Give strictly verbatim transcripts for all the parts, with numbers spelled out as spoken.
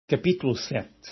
Capítulo sete.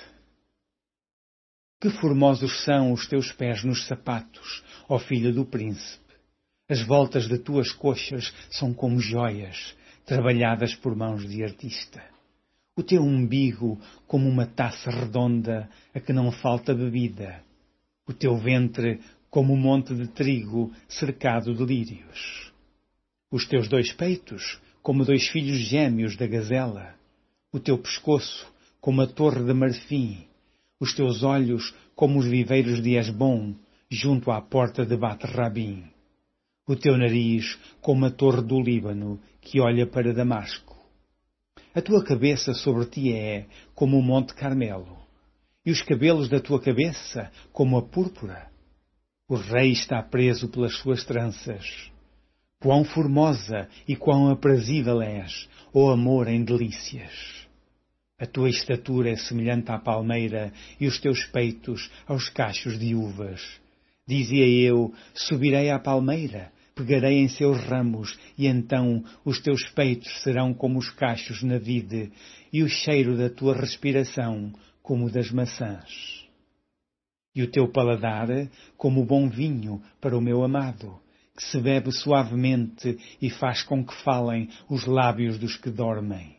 Que formosos são os teus pés nos sapatos, ó filha do príncipe! As voltas de tuas coxas são como joias, trabalhadas por mãos de artista. O teu umbigo como uma taça redonda a que não falta bebida. O teu ventre como um monte de trigo cercado de lírios. Os teus dois peitos como dois filhos gêmeos da gazela. O teu pescoço como a torre de marfim, os teus olhos como os viveiros de Hesbom, junto à porta de Bat-Rabim. O teu nariz como a torre do Líbano, que olha para Damasco. A tua cabeça sobre ti é como o monte Carmelo, e os cabelos da tua cabeça como a púrpura. O rei está preso pelas suas tranças. Quão formosa e quão aprazível és, ó amor em delícias! A tua estatura é semelhante à palmeira e os teus peitos aos cachos de uvas. Dizia eu, subirei à palmeira, pegarei em seus ramos, e então os teus peitos serão como os cachos na vide, e o cheiro da tua respiração como o das maçãs. E o teu paladar como o bom vinho para o meu amado, que se bebe suavemente e faz com que falem os lábios dos que dormem.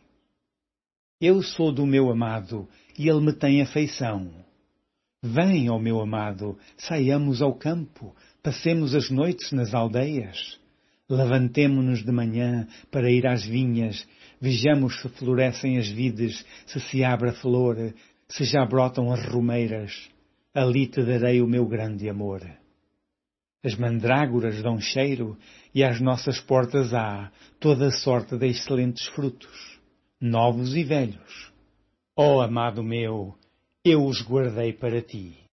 Eu sou do meu amado, e ele me tem afeição. Vem, ó meu amado, saiamos ao campo, passemos as noites nas aldeias. Levantemo-nos de manhã para ir às vinhas, vejamos se florescem as vides, se se abre a flor, se já brotam as romeiras. Ali te darei o meu grande amor. As mandrágoras dão cheiro, e às nossas portas há toda a sorte de excelentes frutos, novos e velhos. Ó amado meu, eu os guardei para ti.